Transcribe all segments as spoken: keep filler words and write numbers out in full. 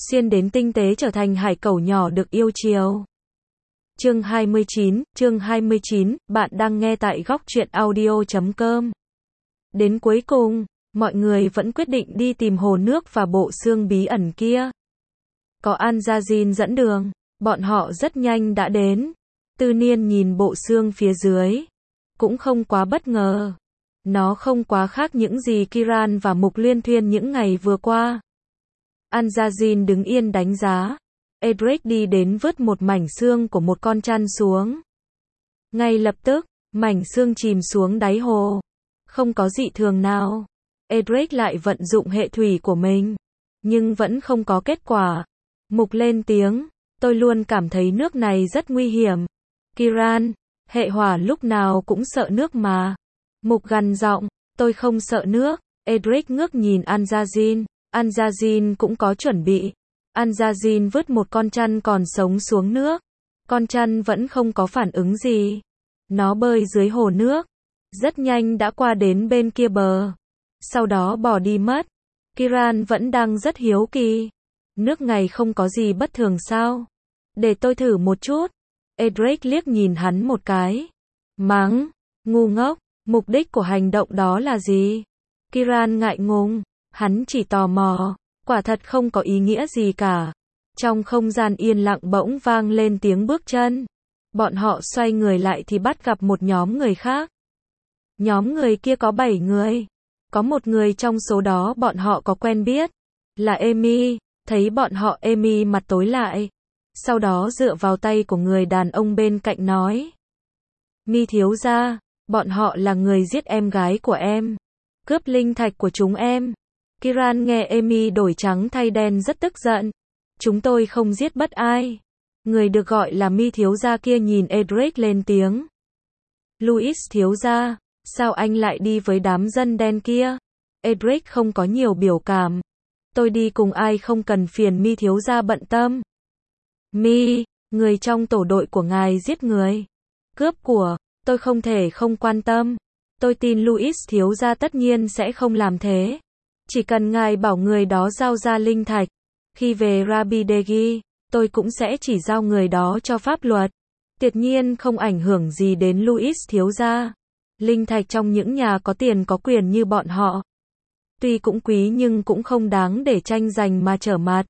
xuyên đến tinh tế trở thành hải cẩu nhỏ được yêu chiều. Chương hai mươi chín, chương hai mươi chín, bạn đang nghe tại góc truyện audio chấm com. Đến cuối cùng, mọi người vẫn quyết định đi tìm hồ nước và bộ xương bí ẩn kia. Có An-gia-jin dẫn đường, bọn họ rất nhanh đã đến. Tư Niên nhìn bộ xương phía dưới, cũng không quá bất ngờ. Nó không quá khác những gì Kiran và Mục Liên Thuyên những ngày vừa qua. An-gia-jin đứng yên đánh giá. Edric đi đến vứt một mảnh xương của một con trăn xuống. Ngay lập tức, mảnh xương chìm xuống đáy hồ. Không có dị thường nào. Edric lại vận dụng hệ thủy của mình, nhưng vẫn không có kết quả. Mục lên tiếng, tôi luôn cảm thấy nước này rất nguy hiểm. Kiran, hệ hỏa lúc nào cũng sợ nước mà. Mục gằn giọng, tôi không sợ nước. Edric ngước nhìn An-gia-jin. An-gia-jin cũng có chuẩn bị. An-gia-jin vứt một con trăn còn sống xuống nước. Con trăn vẫn không có phản ứng gì. Nó bơi dưới hồ nước, rất nhanh đã qua đến bên kia bờ. Sau đó bỏ đi mất. Kiran vẫn đang rất hiếu kỳ. Nước này không có gì bất thường sao? Để tôi thử một chút. Edric liếc nhìn hắn một cái. Mắng, ngu ngốc, mục đích của hành động đó là gì? Kiran ngại ngùng, hắn chỉ tò mò, quả thật không có ý nghĩa gì cả. Trong không gian yên lặng bỗng vang lên tiếng bước chân. Bọn họ xoay người lại thì bắt gặp một nhóm người khác. Nhóm người kia có bảy người. Có một người trong số đó bọn họ có quen biết, là Amy. Thấy bọn họ, Amy mặt tối lại. Sau đó dựa vào tay của người đàn ông bên cạnh nói. Mi thiếu gia, bọn họ là người giết em gái của em, cướp linh thạch của chúng em. Kiran nghe Amy đổi trắng thay đen rất tức giận. Chúng tôi không giết bất ai. Người được gọi là Mi thiếu gia kia nhìn Edric lên tiếng. Louis thiếu gia, sao anh lại đi với đám dân đen kia? Edric không có nhiều biểu cảm. Tôi đi cùng ai không cần phiền Mi thiếu gia bận tâm. Mi, người trong tổ đội của ngài giết người, cướp của, tôi không thể không quan tâm. Tôi tin Louis thiếu gia tất nhiên sẽ không làm thế. Chỉ cần ngài bảo người đó giao ra linh thạch. Khi về Rabidegi, tôi cũng sẽ chỉ giao người đó cho pháp luật. Tuyệt nhiên không ảnh hưởng gì đến Louis thiếu gia. Linh thạch trong những nhà có tiền có quyền như bọn họ, tuy cũng quý nhưng cũng không đáng để tranh giành mà trở mặt.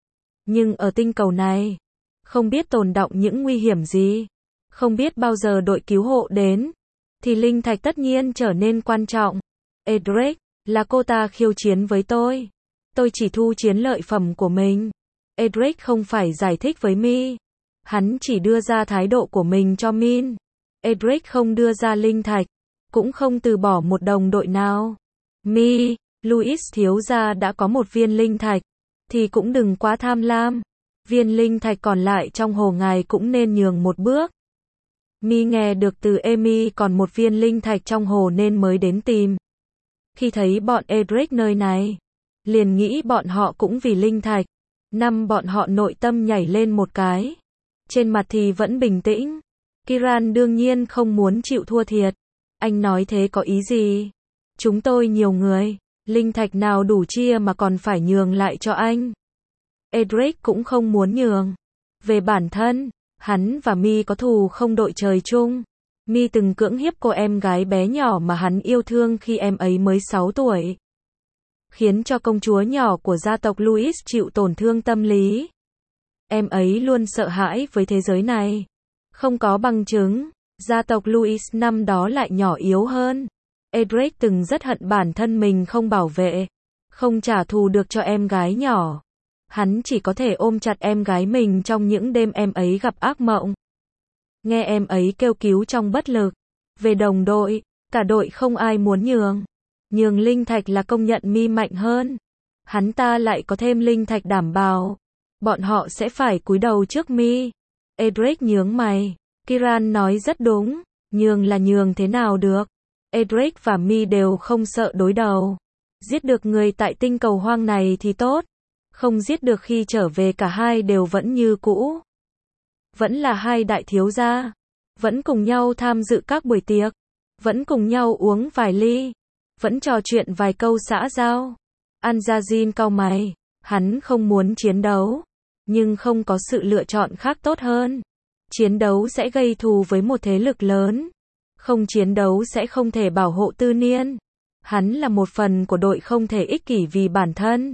Nhưng ở tinh cầu này, không biết tồn đọng những nguy hiểm gì, không biết bao giờ đội cứu hộ đến, thì linh thạch tất nhiên trở nên quan trọng. Edric, là cô ta khiêu chiến với tôi. Tôi chỉ thu chiến lợi phẩm của mình. Edric không phải giải thích với Mi. Hắn chỉ đưa ra thái độ của mình cho Min. Edric không đưa ra linh thạch, cũng không từ bỏ một đồng đội nào. Mi, Louis thiếu gia đã có một viên linh thạch, thì cũng đừng quá tham lam. Viên linh thạch còn lại trong hồ ngài cũng nên nhường một bước. Mi nghe được từ Amy còn một viên linh thạch trong hồ nên mới đến tìm. Khi thấy bọn Edric nơi này, liền nghĩ bọn họ cũng vì linh thạch. Năm bọn họ nội tâm nhảy lên một cái. Trên mặt thì vẫn bình tĩnh. Kiran đương nhiên không muốn chịu thua thiệt. Anh nói thế có ý gì? Chúng tôi nhiều người, linh thạch nào đủ chia mà còn phải nhường lại cho anh? Edric cũng không muốn nhường. Về bản thân, hắn và Mi có thù không đội trời chung. Mi từng cưỡng hiếp cô em gái bé nhỏ mà hắn yêu thương khi em ấy mới sáu tuổi. Khiến cho công chúa nhỏ của gia tộc Louis chịu tổn thương tâm lý. Em ấy luôn sợ hãi với thế giới này. Không có bằng chứng, gia tộc Louis năm đó lại nhỏ yếu hơn. Edric từng rất hận bản thân mình không bảo vệ, không trả thù được cho em gái nhỏ. Hắn chỉ có thể ôm chặt em gái mình trong những đêm em ấy gặp ác mộng. Nghe em ấy kêu cứu trong bất lực. Về đồng đội, cả đội không ai muốn nhường. Nhường linh thạch là công nhận Mi mạnh hơn. Hắn ta lại có thêm linh thạch đảm bảo. Bọn họ sẽ phải cúi đầu trước Mi. Edric nhướng mày. Kiran nói rất đúng. Nhường là nhường thế nào được. Edric và Mi đều không sợ đối đầu. Giết được người tại tinh cầu hoang này thì tốt. Không giết được khi trở về cả hai đều vẫn như cũ. Vẫn là hai đại thiếu gia. Vẫn cùng nhau tham dự các buổi tiệc. Vẫn cùng nhau uống vài ly. Vẫn trò chuyện vài câu xã giao. An-gia-jin cau mày. Hắn không muốn chiến đấu, nhưng không có sự lựa chọn khác tốt hơn. Chiến đấu sẽ gây thù với một thế lực lớn. Không chiến đấu sẽ không thể bảo hộ Tư Niên. Hắn là một phần của đội không thể ích kỷ vì bản thân.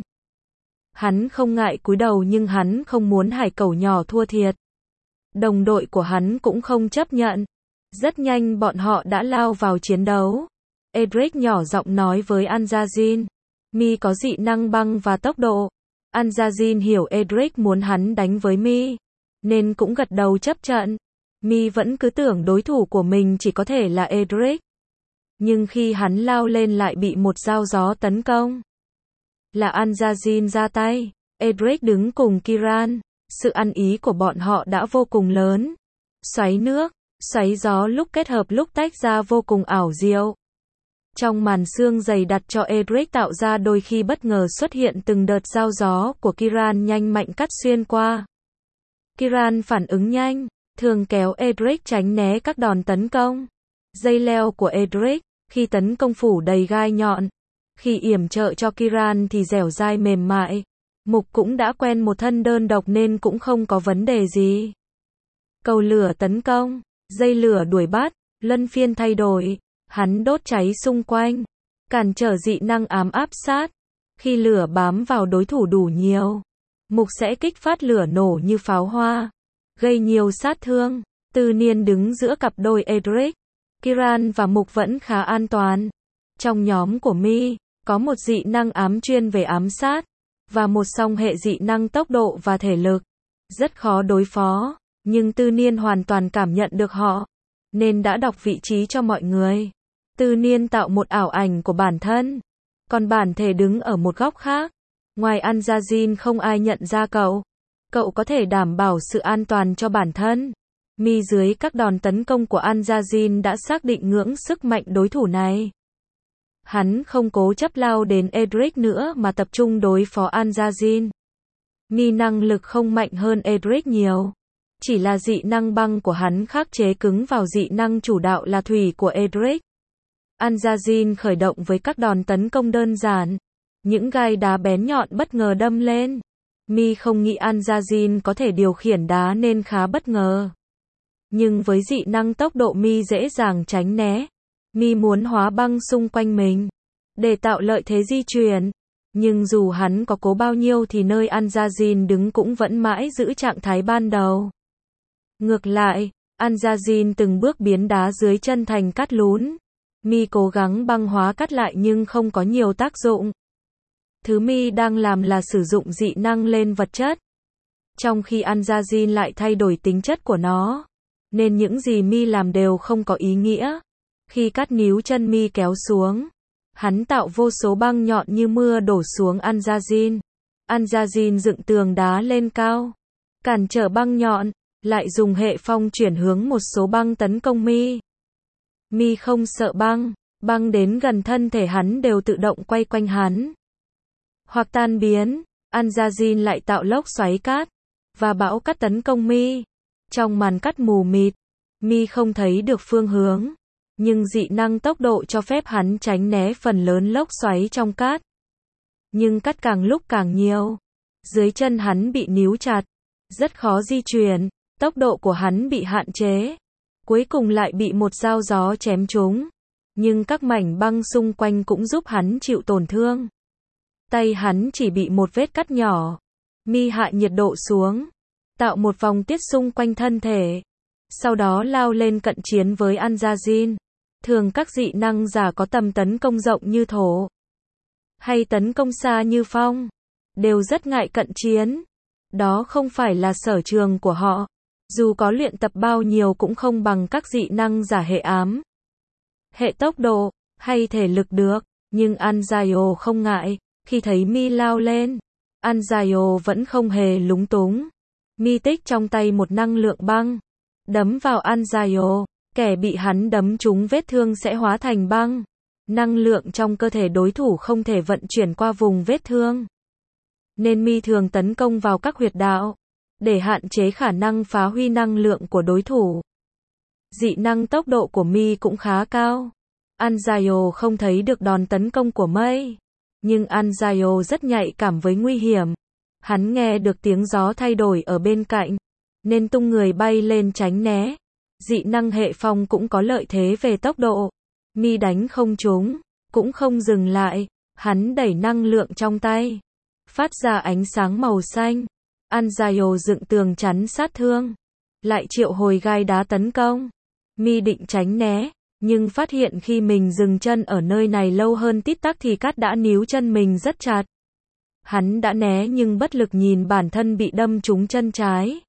Hắn không ngại cúi đầu nhưng hắn không muốn hải cẩu nhỏ thua thiệt. Đồng đội của hắn cũng không chấp nhận. Rất nhanh bọn họ đã lao vào chiến đấu. Edric nhỏ giọng nói với Anjazin. Mi có dị năng băng và tốc độ. Anjazin hiểu Edric muốn hắn đánh với Mi, nên cũng gật đầu chấp trận. Mi vẫn cứ tưởng đối thủ của mình chỉ có thể là Edric. Nhưng khi hắn lao lên lại bị một dao gió tấn công. Là Anjazin ra tay. Edric đứng cùng Kiran. Sự ăn ý của bọn họ đã vô cùng lớn. Xoáy nước, xoáy gió lúc kết hợp lúc tách ra vô cùng ảo diệu. Trong màn sương dày đặt cho Edric tạo ra đôi khi bất ngờ xuất hiện từng đợt dao gió của Kiran nhanh mạnh cắt xuyên qua. Kiran phản ứng nhanh, thường kéo Edric tránh né các đòn tấn công. Dây leo của Edric, khi tấn công phủ đầy gai nhọn. Khi yểm trợ cho Kiran thì dẻo dai mềm mại. Mục cũng đã quen một thân đơn độc nên cũng không có vấn đề gì. Cầu lửa tấn công, dây lửa đuổi bắt, luân phiên thay đổi. Hắn đốt cháy xung quanh, cản trở dị năng ám áp sát. Khi lửa bám vào đối thủ đủ nhiều, Mục sẽ kích phát lửa nổ như pháo hoa, gây nhiều sát thương. Tư Niên đứng giữa cặp đôi Edric, Kiran và Mục vẫn khá an toàn. Trong nhóm của Mi, có một dị năng ám chuyên về ám sát, và một song hệ dị năng tốc độ và thể lực. Rất khó đối phó, nhưng Tư Niên hoàn toàn cảm nhận được họ, nên đã đọc vị trí cho mọi người. Tư Niên tạo một ảo ảnh của bản thân, còn bản thể đứng ở một góc khác. Ngoài Anjazin không ai nhận ra cậu. Cậu có thể đảm bảo sự an toàn cho bản thân. Mi dưới các đòn tấn công của Anjazin đã xác định ngưỡng sức mạnh đối thủ này. Hắn không cố chấp lao đến Edric nữa mà tập trung đối phó Anjazin. Mi năng lực không mạnh hơn Edric nhiều. Chỉ là dị năng băng của hắn khắc chế cứng vào dị năng chủ đạo là thủy của Edric. Anjazin khởi động với các đòn tấn công đơn giản. Những gai đá bén nhọn bất ngờ đâm lên. Mi không nghĩ Anjazin có thể điều khiển đá nên khá bất ngờ. Nhưng với dị năng tốc độ Mi dễ dàng tránh né. Mi muốn hóa băng xung quanh mình, để tạo lợi thế di chuyển. Nhưng dù hắn có cố bao nhiêu thì nơi Anjazin đứng cũng vẫn mãi giữ trạng thái ban đầu. Ngược lại, Anjazin từng bước biến đá dưới chân thành cát lún. Mi cố gắng băng hóa cát lại nhưng không có nhiều tác dụng. Thứ Mi đang làm là sử dụng dị năng lên vật chất. Trong khi Anjazin lại thay đổi tính chất của nó. Nên những gì Mi làm đều không có ý nghĩa. Khi cát níu chân Mi kéo xuống, hắn tạo vô số băng nhọn như mưa đổ xuống Anjazin. Anjazin dựng tường đá lên cao, cản trở băng nhọn, lại dùng hệ phong chuyển hướng một số băng tấn công Mi. Mi không sợ băng, băng đến gần thân thể hắn đều tự động quay quanh hắn. Hoặc tan biến, Anjazin lại tạo lốc xoáy cát, và bão cát tấn công Mi. Trong màn cát mù mịt, Mi không thấy được phương hướng, nhưng dị năng tốc độ cho phép hắn tránh né phần lớn lốc xoáy trong cát. Nhưng cát càng lúc càng nhiều, dưới chân hắn bị níu chặt, rất khó di chuyển, tốc độ của hắn bị hạn chế. Cuối cùng lại bị một dao gió chém trúng. Nhưng các mảnh băng xung quanh cũng giúp hắn chịu tổn thương. Tay hắn chỉ bị một vết cắt nhỏ. Mi hạ nhiệt độ xuống, tạo một vòng tiết xung quanh thân thể. Sau đó lao lên cận chiến với Anjazin. Thường các dị năng giả có tầm tấn công rộng như thổ, hay tấn công xa như phong, đều rất ngại cận chiến. Đó không phải là sở trường của họ. Dù có luyện tập bao nhiêu cũng không bằng các dị năng giả hệ ám, hệ tốc độ, hay thể lực được. Nhưng Anjayo không ngại. Khi thấy Mi lao lên, Anjayo vẫn không hề lúng túng. Mi tích trong tay một năng lượng băng, đấm vào Anjayo. Kẻ bị hắn đấm trúng vết thương sẽ hóa thành băng. Năng lượng trong cơ thể đối thủ không thể vận chuyển qua vùng vết thương. Nên Mi thường tấn công vào các huyệt đạo, để hạn chế khả năng phá huy năng lượng của đối thủ. Dị năng tốc độ của Mi cũng khá cao. Anjayo không thấy được đòn tấn công của Mei. Nhưng Anzio rất nhạy cảm với nguy hiểm. Hắn nghe được tiếng gió thay đổi ở bên cạnh, nên tung người bay lên tránh né. Dị năng hệ phong cũng có lợi thế về tốc độ. Mi đánh không trúng, cũng không dừng lại, hắn đẩy năng lượng trong tay, phát ra ánh sáng màu xanh. Anzio dựng tường chắn sát thương, lại triệu hồi gai đá tấn công. Mi định tránh né, nhưng phát hiện khi mình dừng chân ở nơi này lâu hơn tít tắc thì cát đã níu chân mình rất chặt. Hắn đã né nhưng bất lực nhìn bản thân bị đâm trúng chân trái.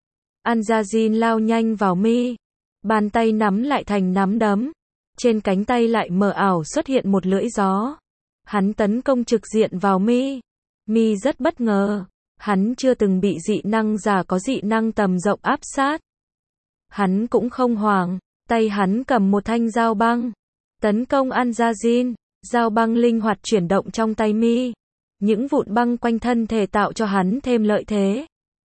Anzazin lao nhanh vào Mi, bàn tay nắm lại thành nắm đấm. Trên cánh tay lại mờ ảo xuất hiện một lưỡi gió. Hắn tấn công trực diện vào Mi. Mi rất bất ngờ, hắn chưa từng bị dị năng giả có dị năng tầm rộng áp sát. Hắn cũng không hoảng, tay hắn cầm một thanh dao băng, tấn công Anzazin. Dao băng linh hoạt chuyển động trong tay Mi. Những vụn băng quanh thân thể tạo cho hắn thêm lợi thế.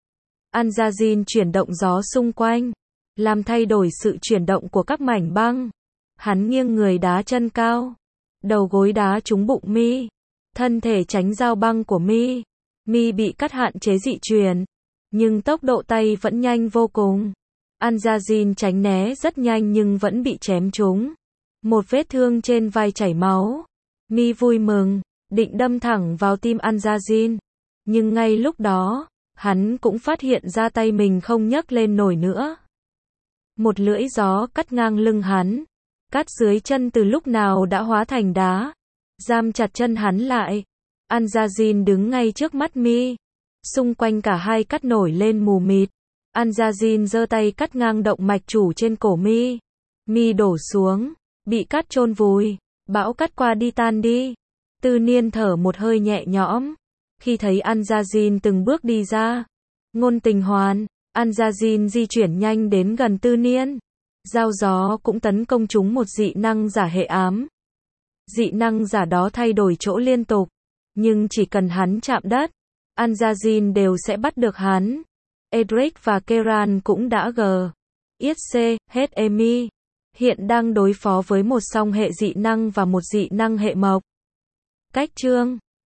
Anzazin chuyển động gió xung quanh, làm thay đổi sự chuyển động của các mảnh băng. Hắn nghiêng người đá chân cao, đầu gối đá trúng bụng Mi, thân thể tránh dao băng của Mi. Mi bị cắt hạn chế dị truyền, nhưng tốc độ tay vẫn nhanh vô cùng. Anzazin tránh né rất nhanh nhưng vẫn bị chém trúng. Một vết thương trên vai chảy máu. Mi vui mừng, định đâm thẳng vào tim Anzazin. Nhưng ngay lúc đó, hắn cũng phát hiện ra tay mình không nhấc lên nổi nữa. Một lưỡi gió cắt ngang lưng hắn. Cát dưới chân từ lúc nào đã hóa thành đá, giam chặt chân hắn lại. Anzazin đứng ngay trước mắt Mi. Xung quanh cả hai cát nổi lên mù mịt. Anzazin giơ tay cắt ngang động mạch chủ trên cổ Mi. Mi đổ xuống, bị cát chôn vùi. Bão cát qua đi tan đi. Tư Niên thở một hơi nhẹ nhõm khi thấy Anzazin từng bước đi ra. Ngôn Tình Hoàn, Anzazin di chuyển nhanh đến gần Tư Niên. Dao gió cũng tấn công trúng một dị năng giả hệ ám. Dị năng giả đó thay đổi chỗ liên tục, nhưng chỉ cần hắn chạm đất, Anzazin đều sẽ bắt được hắn. Edric và Keran cũng đã g. Yết C, hết Emi. Hiện đang đối phó với một song hệ dị năng và một dị năng hệ mộc. Cách chương